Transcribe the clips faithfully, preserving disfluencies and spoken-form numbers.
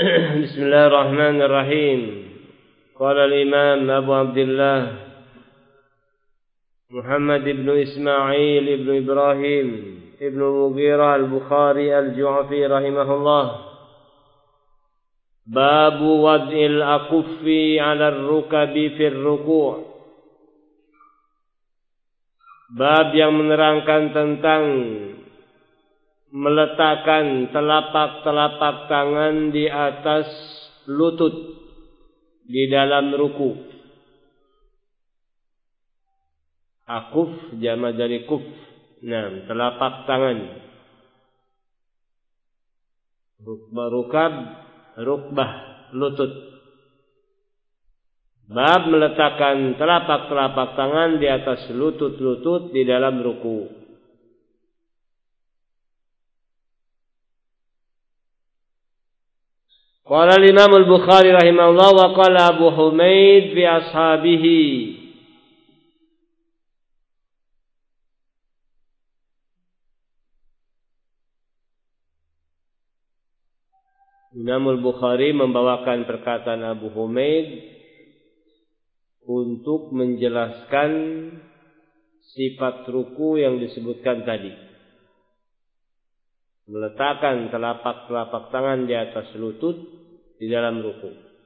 Bismillahirrahmanirrahim. Qala al-Imam Abu Abdullah Muhammad ibn Ismail ibn Ibrahim ibn Mughirah al-Bukhari al-Ju'fi rahimahullah. Babu wad'il akuffi 'ala ar-rukabi fi ar-ruku'. Bab yang menerangkan tentang meletakkan telapak-telapak tangan di atas lutut di dalam ruku. Akuf jama' dari kuf. Nah, telapak tangan. Rukbah, rukab, rukbah, lutut. Bab meletakkan telapak-telapak tangan di atas lutut-lutut di dalam ruku. Qala al-Imam al-Bukhari rahimahullah wa qala Abu Humaid fi ashabihi. Imam al-Bukhari membawakan perkataan Abu Humaid untuk menjelaskan sifat ruku yang disebutkan tadi. Meletakkan telapak-telapak tangan di atas lutut di dalam ruku.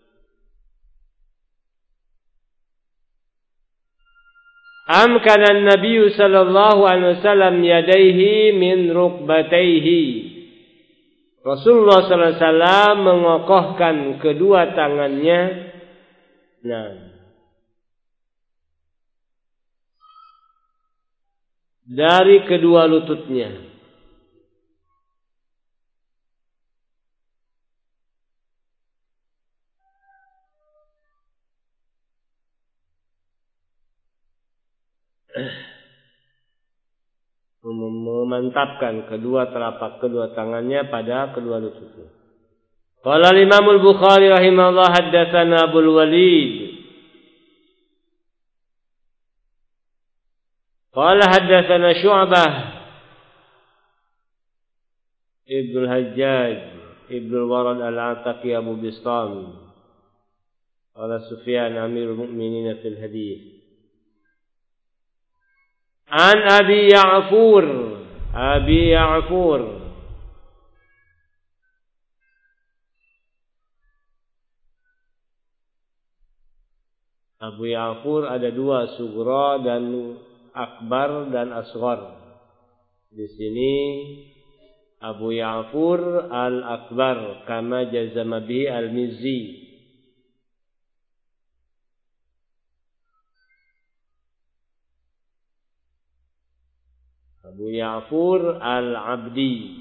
Amkana an-nabiy sallallahu alaihi wasallam yadayhi min rukbatayhi. Rasulullah sallallahu alaihi wasallam mengokohkan kedua tangannya nah dari kedua lututnya. Memantapkan kedua telapak kedua tangannya pada kedua lututnya. Qala al-Imam al-Bukhari rahimahullah haddatsana Abu al-Walid. Qala haddatsana Syu'bah Ibn al-Hajjaj Ibn al-Warad al-Ataki Abu Bistam. Qala Sufyan Amirul Mu'minin fil hadits. An Abi Ya'fur Abi Ya'fur Abu Ya'fur ada dua, sughra dan akbar dan asghar. Di sini Abu Ya'fur al-akbar kama jazama bihi al-Mizzi. Abu Ya'fur al-Abdi.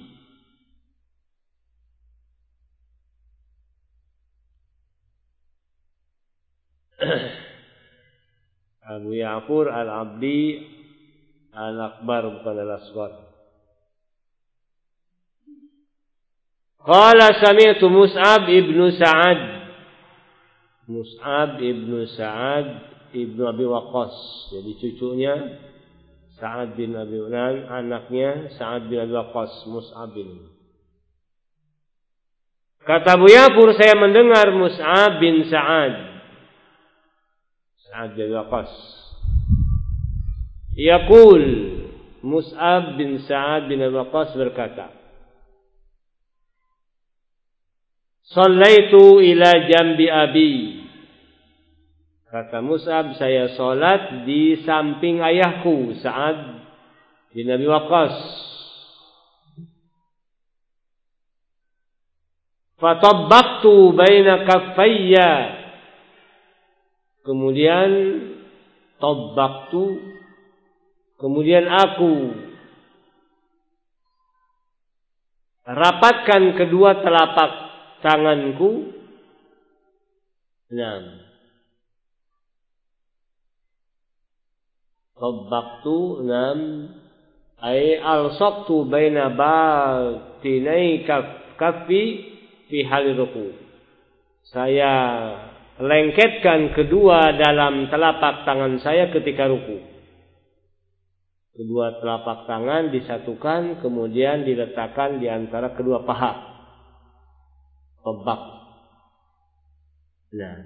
Abu Ya'fur al-Abdi al-Akbar bukan al-Asghar. Qala sami'tu Mus'ab ibn Sa'ad. Mus'ab ibn Sa'ad ibn Abi Waqqas. Jadi cucunya Sa'ad bin Abi Unan, anaknya Sa'ad bin Abi Waqqas, Mus'ab bin. Kata Abu Ya'fur, saya mendengar Mus'ab bin Sa'ad. Sa'ad bin Abi Waqqas. Yaqul, Mus'ab bin Sa'ad bin Abi Waqqas berkata, Shallaitu ila jambi abi. Kata Mus'ab, saya salat di samping ayahku Sa'ad bin Abi Waqqas. Fatabbaqtu baina kaffayya. Kemudian tabbaqtu, kemudian aku rapatkan kedua telapak tanganku. Nah, tabbaqtu nam ay alsaqtu baina batinai kaf kaffi fi hal ruku. Saya lengketkan kedua dalam telapak tangan saya ketika ruku. Kedua telapak tangan disatukan kemudian diletakkan di antara kedua paha. Tabbaq. Nah,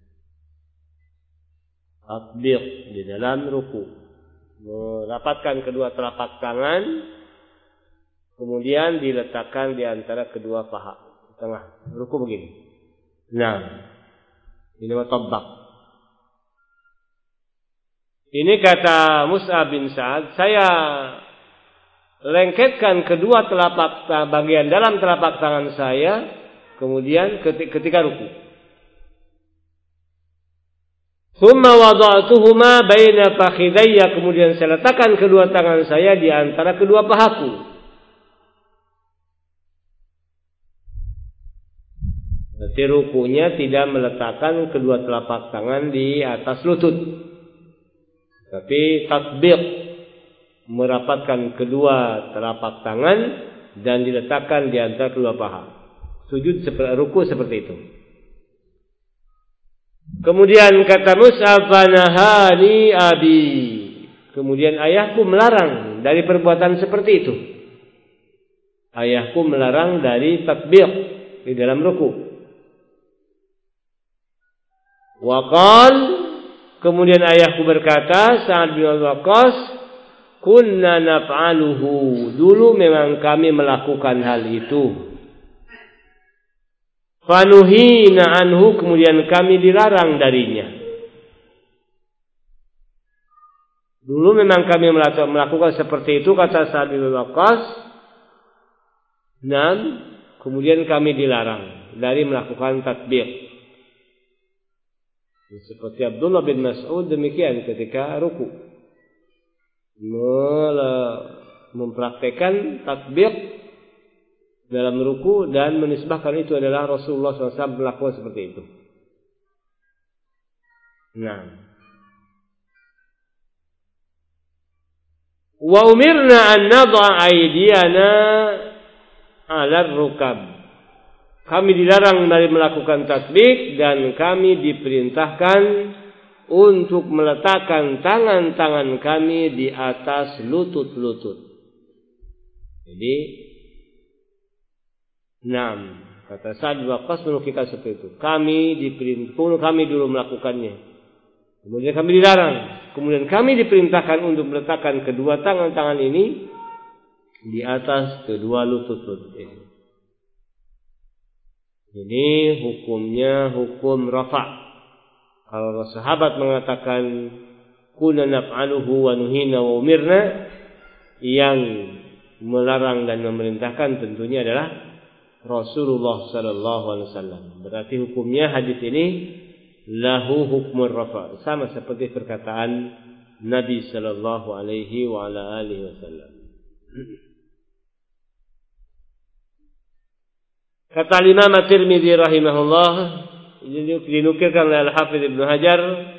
tatbiq di dalam ruku, merapatkan kedua telapak tangan, kemudian diletakkan di antara kedua paha, tengah ruku begini. Nah, ini tabbaq. Ini kata Mus'ab bin Sa'ad, saya lengketkan kedua telapak bagian dalam telapak tangan saya, kemudian ketika ruku. Thumma wada'tuhuma baina fakhidayya, kemudian saya letakkan kedua tangan saya di antara kedua pahaku. Berarti rukunya tidak meletakkan kedua telapak tangan di atas lutut, tapi tatbiq, merapatkan kedua telapak tangan dan diletakkan di antara kedua paha. Sujud seperti ruku seperti itu. Kemudian kata Mus'ab, "Nahani abi." Kemudian ayahku melarang dari perbuatan seperti itu. Ayahku melarang dari tatbiq di dalam ruku. Wa qal, kemudian ayahku berkata, Sa'ad bin Abi Waqqas, kunna naf'aluhu, dulu memang kami melakukan hal itu. Fanuhina anhu, kemudian kami dilarang darinya. Dulu memang kami melakukan seperti itu, kata Sa'ad bin Abi Waqqas. Dan kemudian kami dilarang dari melakukan tatbiq. Seperti Abdullah bin Mas'ud demikian ketika ruku, mempraktekkan tatbiq dalam ruku dan menisbahkan itu adalah Rasulullah shallallahu alaihi wasallam melakukan seperti itu. Nah, wa umirna an nad'a aydiyana 'ala ar-rukab. Kami dilarang dari melakukan tatbiq dan kami diperintahkan untuk meletakkan tangan-tangan kami di atas lutut-lutut. Jadi, enam, kata Sa'ad bin Waqqas menukilkan seperti itu. Kami diperintahkan, kami dulu melakukannya. Kemudian kami dilarang. Kemudian kami diperintahkan untuk meletakkan kedua tangan-tangan ini di atas kedua lutut-lutut ini. Ini hukumnya hukum rafa'. Kalau sahabat mengatakan kunna naf'aluhu wa nuhina wa umirna, yang melarang dan memerintahkan tentunya adalah Rasulullah sallallahu alaihi wasallam. Berarti hukumnya hadis ini lahu hukmur rafa', sama seperti perkataan Nabi sallallahu alaihi wa ala alihi wasallam. Kata Imam At-Tirmidzi rahimahullah, dinukilkan oleh Al-Hafidz Ibnu Hajar,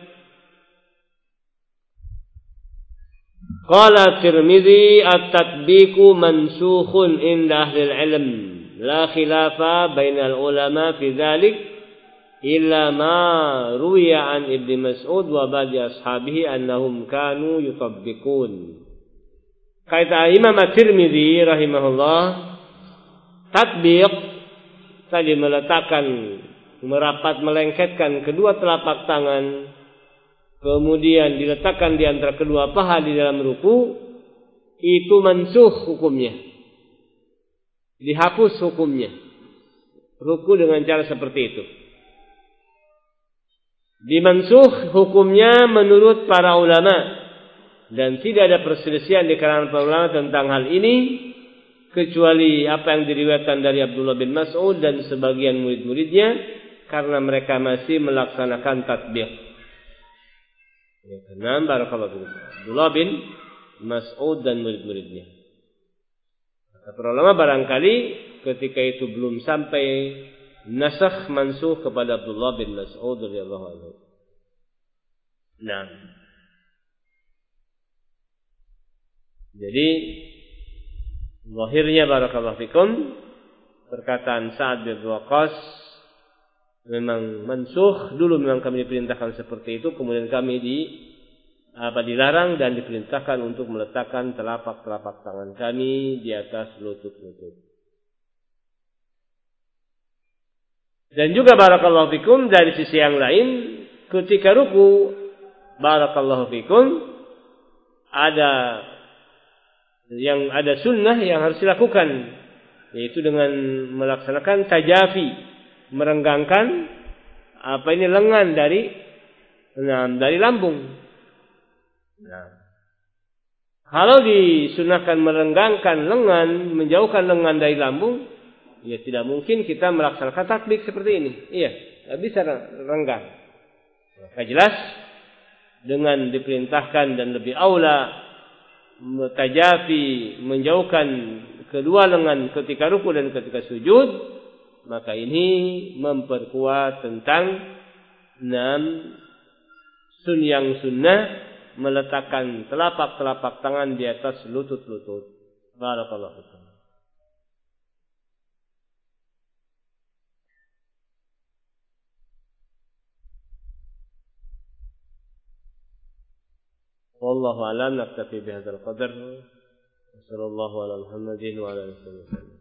qala At-Tirmidzi at-tatbiqu mansukhun inda ahli al-ilm, la khilafa bainal ulama fi dzalik illa ma ruwiya an Ibnu Mas'ud wa ba'di ashabihi annahum kanu yutabbiqun. Kata Imam At-Tirmidzi rahimahullah, tatbiq tadi meletakkan, merapat melengketkan kedua telapak tangan, kemudian diletakkan di antara kedua paha di dalam ruku, itu mansuh hukumnya, dihapus hukumnya. Ruku dengan cara seperti itu dimansuh hukumnya menurut para ulama, dan tidak ada perselisihan di kalangan para ulama tentang hal ini, kecuali apa yang diriwayatkan dari Abdullah bin Mas'ud dan sebagian murid-muridnya, karena mereka masih melaksanakan tatbiq. Ya, karena barakallahu fikum, Abdullah bin Mas'ud dan murid-muridnya. Kata para ulama, barangkali ketika itu belum sampai nasakh mansuh kepada Abdullah bin Mas'ud radhiyallahu anhu. Nah, jadi zahirnya barakallahu fikum, perkataan Sa'ad bin Waqqas memang mansuh. Dulu memang kami diperintahkan seperti itu, kemudian kami di apa dilarang dan diperintahkan untuk meletakkan telapak-telapak tangan kami di atas lutut-lutut. Dan juga barakallahu fikum dari sisi yang lain, ketika ruku, barakallahu fikum, ada yang ada sunnah yang harus dilakukan, yaitu dengan melaksanakan tajafi, merenggangkan apa ini lengan dari nah, dari lambung. Nah, kalau disunahkan merenggangkan lengan, menjauhkan lengan dari lambung, ya tidak mungkin kita melaksanakan tatbik seperti ini. Iya, tidak bisa renggang. Maka jelas dengan diperintahkan dan lebih aula tajafi, menjauhkan kedua lengan ketika ruku dan ketika sujud, maka ini memperkuat tentang enam sun yang sunnah, meletakkan telapak-telapak tangan di atas lutut-lutut. Barakallahu fikum. Wallahu a'lam, naktafi bihadzal qadar. Sallallahu ala Muhammadin wa ala alihi wasallam.